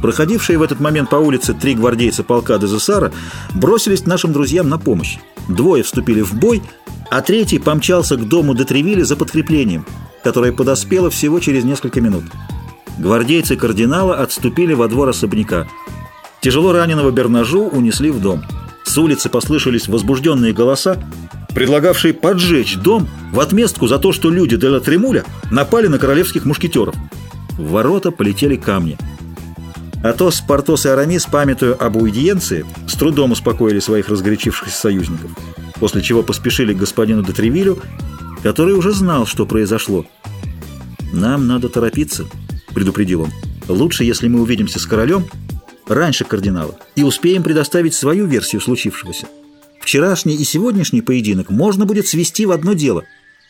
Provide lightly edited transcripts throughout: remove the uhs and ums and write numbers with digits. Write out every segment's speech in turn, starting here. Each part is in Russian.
Проходившие в этот момент по улице 3 гвардейца полка Дезессара бросились нашим друзьям на помощь. 2 вступили в бой, а 3 помчался к дому де Тревилля за подкреплением, которое подоспело всего через несколько минут. Гвардейцы кардинала отступили во двор особняка. Тяжело раненого Бернажу унесли в дом. С улицы послышались возбужденные голоса, предлагавшие поджечь дом в отместку за то, что люди де ла Тремуля напали на королевских мушкетеров. В ворота полетели камни. Атос, Портос и Арамис, памятуя об аудиенции, с трудом успокоили своих разгорячившихся союзников, после чего поспешили к господину де Тревилю, который уже знал, что произошло. «Нам надо торопиться», — предупредил он. «Лучше, если мы увидимся с королем раньше кардинала и успеем предоставить свою версию случившегося. Вчерашний и сегодняшний поединок можно будет свести в одно дело».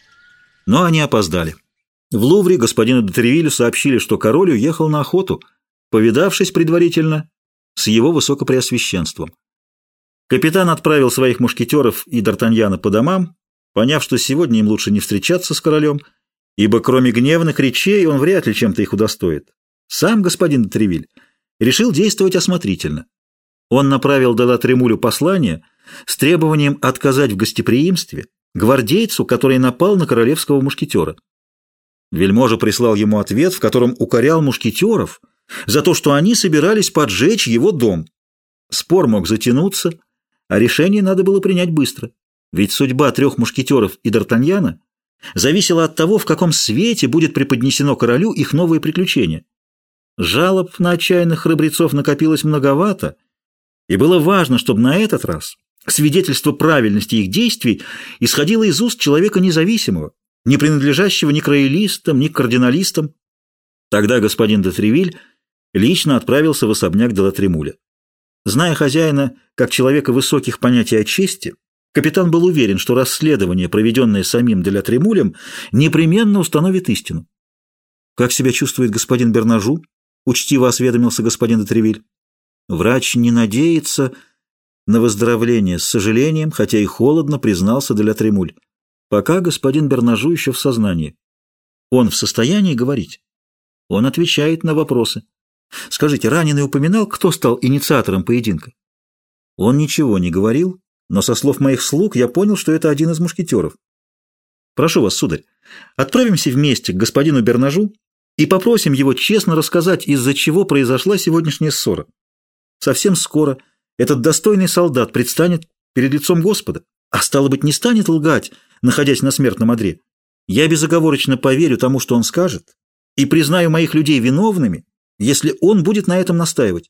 Но они опоздали. В Лувре господину де Тревилю сообщили, что король уехал на охоту, повидавшись предварительно с его высокопреосвященством. Капитан отправил своих мушкетеров и Д'Артаньяна по домам, поняв, что сегодня им лучше не встречаться с королем, ибо кроме гневных речей он вряд ли чем-то их удостоит. Сам господин де Тревиль решил действовать осмотрительно. Он направил де ла Тремулю послание с требованием отказать в гостеприимстве гвардейцу, который напал на королевского мушкетера. Вельможа прислал ему ответ, в котором укорял мушкетеров за то, что они собирались поджечь его дом. Спор мог затянуться, а решение надо было принять быстро, ведь судьба 3 мушкетеров и Д'Артаньяна зависела от того, в каком свете будет преподнесено королю их новые приключения. Жалоб на отчаянных храбрецов накопилось многовато, и было важно, чтобы на этот раз свидетельство правильности их действий исходило из уст человека независимого, не принадлежащего ни к роялистам, ни к кардиналистам. Тогда господин де Тревиль лично отправился в особняк де ла Тремуля. Зная хозяина как человека высоких понятий о чести, капитан был уверен, что расследование, проведенное самим де ла Тремулем, непременно установит истину. «Как себя чувствует господин Бернажу?» — учтиво осведомился господин де Тревиль. «Врач не надеется на выздоровление, с сожалением, хотя и холодно, признался де ла Тремуль. Пока господин Бернажу еще в сознании. Он в состоянии говорить? Он отвечает на вопросы. Скажите, раненый упоминал, кто стал инициатором поединка?» «Он ничего не говорил, но со слов моих слуг я понял, что это один из мушкетеров. Прошу вас, сударь, отправимся вместе к господину Бернажу и попросим его честно рассказать, из-за чего произошла сегодняшняя ссора. Совсем скоро этот достойный солдат предстанет перед лицом Господа, а стало быть, не станет лгать, находясь на смертном одре. Я безоговорочно поверю тому, что он скажет, и признаю моих людей виновными, если он будет на этом настаивать».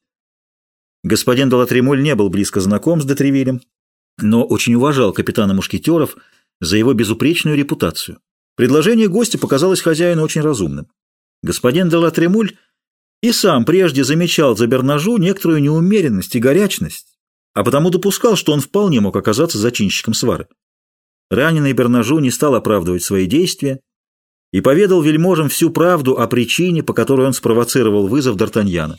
Господин де ла Тремуль не был близко знаком с де Тревилем, но очень уважал капитана мушкетеров за его безупречную репутацию. Предложение гостя показалось хозяину очень разумным. Господин де ла Тремуль и сам прежде замечал за Бернажу некоторую неумеренность и горячность, а потому допускал, что он вполне мог оказаться зачинщиком свары. Раненый Бернажу не стал оправдывать свои действия и поведал вельможам всю правду о причине, по которой он спровоцировал вызов Д'Артаньяна.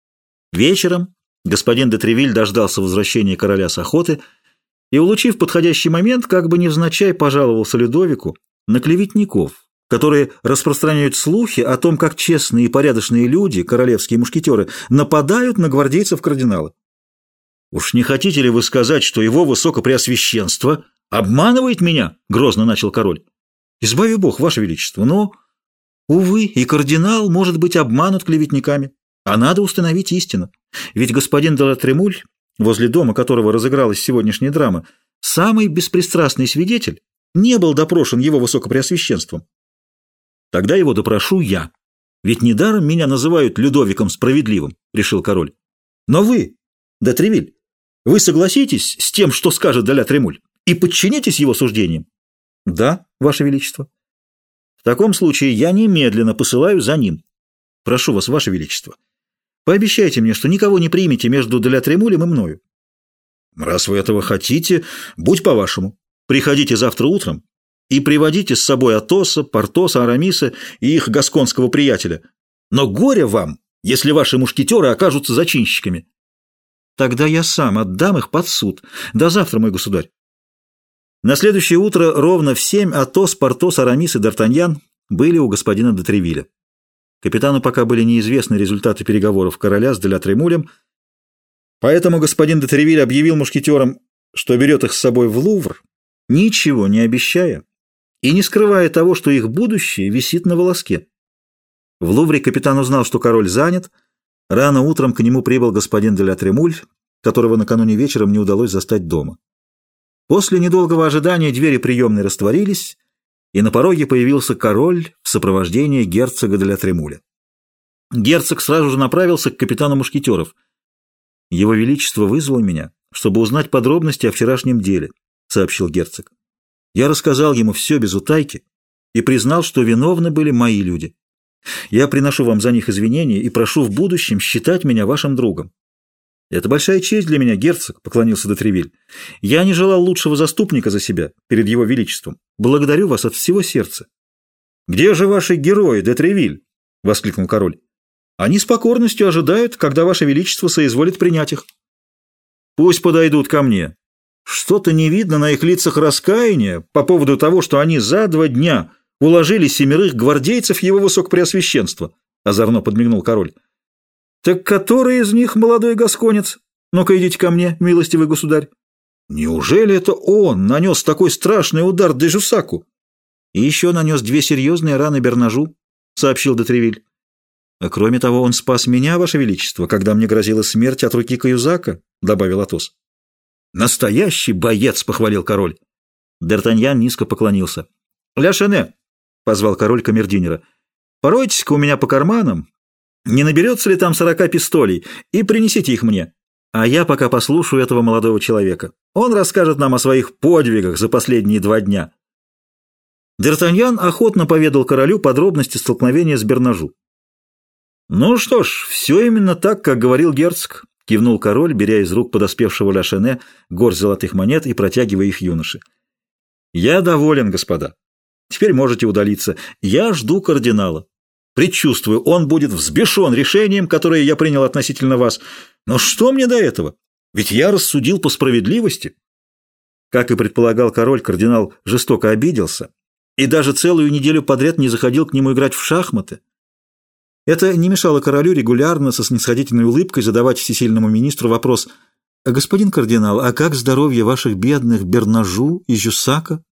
Вечером господин де Тревиль дождался возвращения короля с охоты и, улучив подходящий момент, как бы невзначай пожаловался Людовику на клеветников, которые распространяют слухи о том, как честные и порядочные люди, королевские мушкетеры, нападают на гвардейцев кардинала. «Уж не хотите ли вы сказать, что его высокопреосвященство обманывает меня?» — грозно начал король. «Избави Бог, ваше величество, но, увы, и кардинал может быть обманут клеветниками, а надо установить истину. Ведь господин де ла Тремуль, возле дома которого разыгралась сегодняшняя драма, самый беспристрастный свидетель, не был допрошен его высокопреосвященством. Тогда его допрошу я, ведь недаром меня называют Людовиком Справедливым», — решил король. «Но вы, де Тревиль, вы согласитесь с тем, что скажет де ла Тремуль, и подчинитесь его суждениям?» «Да, ваше величество». «В таком случае я немедленно посылаю за ним. Прошу вас, ваше величество, пообещайте мне, что никого не примете между де ла Тремулем и мною». «Раз вы этого хотите, будь по-вашему. Приходите завтра утром и приводите с собой Атоса, Портоса, Арамиса и их гасконского приятеля. Но горе вам, если ваши мушкетеры окажутся зачинщиками». «Тогда я сам отдам их под суд. До завтра, мой государь». На следующее утро ровно в 7 Атос, Портос, Арамис и Д'Артаньян были у господина де Тревиля. Капитану пока были неизвестны результаты переговоров короля с Деля-Тремулем, поэтому господин де Тревиль объявил мушкетерам, что берет их с собой в Лувр, ничего не обещая и не скрывая того, что их будущее висит на волоске. В Лувре капитан узнал, что король занят. Рано утром к нему прибыл господин Деля-Тремуль, которого накануне вечером не удалось застать дома. После недолгого ожидания двери приемной растворились, и на пороге появился король в сопровождении герцога Деля-Тремуля. Герцог сразу же направился к капитану мушкетеров. «Его Величество вызвал меня, чтобы узнать подробности о вчерашнем деле», — сообщил герцог. «Я рассказал ему все без утайки и признал, что виновны были мои люди. Я приношу вам за них извинения и прошу в будущем считать меня вашим другом». «Это большая честь для меня, герцог», — поклонился де Тревиль. «Я не желал лучшего заступника за себя перед его величеством. Благодарю вас от всего сердца». «Где же ваши герои, де Тревиль?» — воскликнул король. «Они с покорностью ожидают, когда ваше величество соизволит принять их». «Пусть подойдут ко мне. Что-то не видно на их лицах раскаяния по поводу того, что они за 2 дня уложили 7 гвардейцев его высокопреосвященства», — озорно подмигнул король. «Так который из них молодой гасконец? Ну-ка идите ко мне, милостивый государь». «Неужели это он нанес такой страшный удар де Жусаку?» «И еще нанес 2 серьезные раны Бернажу», — сообщил де Тревиль. «А кроме того, он спас меня, ваше величество, когда мне грозила смерть от руки Каюзака», — добавил Атос. «Настоящий боец», — похвалил король. Д'Артаньян низко поклонился. «Ля Шене», — позвал король камердинера, — «поройтесь-ка у меня по карманам. Не наберется ли там 40 пистолей, и принесите их мне. А я пока послушаю этого молодого человека. Он расскажет нам о своих подвигах за последние 2 дня». Д'Артаньян охотно поведал королю подробности столкновения с Бернажу. «Ну что ж, все именно так, как говорил герцог», — кивнул король, беря из рук подоспевшего Ля Шене горсть золотых монет и протягивая их юноше. «Я доволен, господа. Теперь можете удалиться. Я жду кардинала. Предчувствую, он будет взбешен решением, которое я принял относительно вас. Но что мне до этого? Ведь я рассудил по справедливости». Как и предполагал король, кардинал жестоко обиделся и даже целую неделю подряд не заходил к нему играть в шахматы. Это не мешало королю регулярно со снисходительной улыбкой задавать всесильному министру вопрос: «Господин кардинал, а как здоровье ваших бедных Бернажу и Жюссака?»